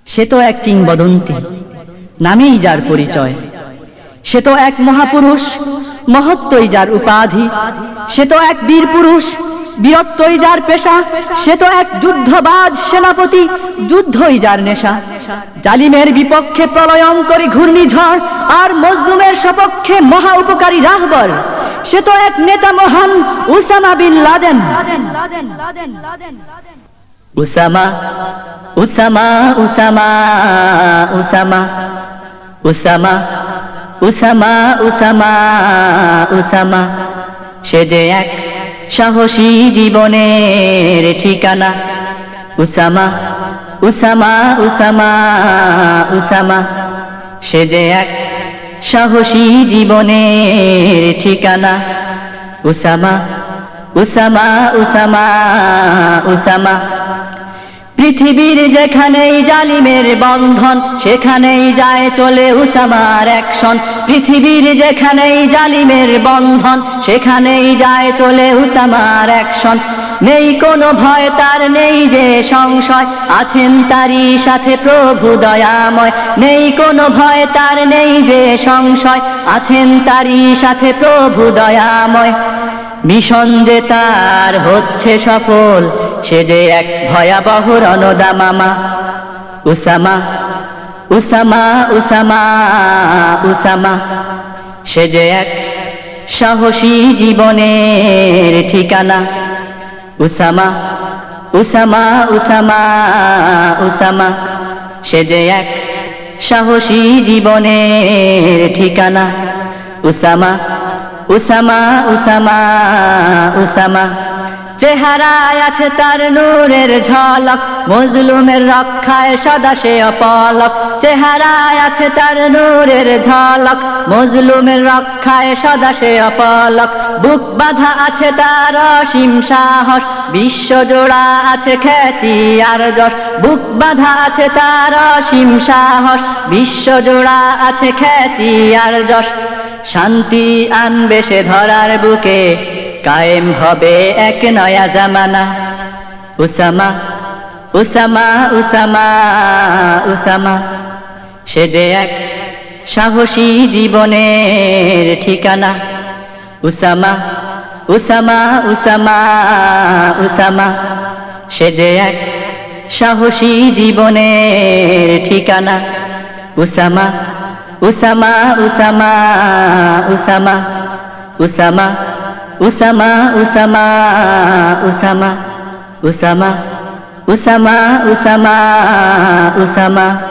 সে তো এক কিংবদন্তি, নামেই যার পরিচয়। সে তো এক মহাপুরুষ, মহত্বই যার উপাধি। সে তো এক বীর পুরুষ, বীরত্বই যার পেশা। সে তো এক যুদ্ধবাজ সেনাপতি, যুদ্ধই যার নেশা। জালিমের বিপক্ষে প্রলয়ঙ্করী ঘূর্ণিঝড়, আর মজলুমের সপক্ষে মহা উপকারী রাহবর। সে তো এক নেতা মহান, Osama bin Laden. Osama Osama Osama Osama Osama Osama Osama Osama, সে যে এক সাহসী জীবনের ঠিকানা। উসামা উসামা উসামা উসামা, সে যে এক সাহসী জীবনের ঠিকানা। উসামা উসামা উসামা উসামা, পৃথিবীর যেখানেই জালিমের বন্ধন, সেখানেই যায় চলে উসামার অ্যাকশন। পৃথিবীর যেখানেই জালিমের বন্ধন, সেখানেই যায় চলে উসামার অ্যাকশন। নেই কোনো ভয় তার, নেই যে সংশয়, আছেন তারই সাথে প্রভু দয়াময়। নেই কোনো ভয় তার, নেই যে সংশয়, আছেন তারই সাথে প্রভু দয়াময়। মিশন যে তার হচ্ছে সফল, সে যে এক ভয়াবহ রণদামামা। উসামা উসামা উসামা উসামা, সে যে এক সাহসী জীবনের ঠিকানা। উসামা উসামা উসামা উসামা, সে যে এক সাহসী জীবনের ঠিকানা। উসামা উসামা উসামা উসামা, চেহারায় আছে তার নূরের ঝলক, মজলুমের রক্ষায় সদা সে অপলক। চেহারায় আছে তার নূরের ঝলক, মজলুমের রক্ষায় সদা সে অপলক। বুক বাঁধা আছে তার অসীম সাহস, বিশ্বজোড়া আছে খ্যাতি আর যশ। বুক বাঁধা আছে তার অসীম সাহস, বিশ্বজোড়া আছে খ্যাতি আর যশ। শান্তি আনবে সে ধরার বুকে, কায়েম হবে এক নয়া জামানা। উসামা উসামা উসামা উসামা, সে যে এক সাহসী জীবনের ঠিকানা। উসামা উসামা উসামা উসামা, সে যে এক সাহসী জীবনের ঠিকানা। Osama Osama Osama Osama Osama Osama Osama Osama Osama Osama Osama Osama.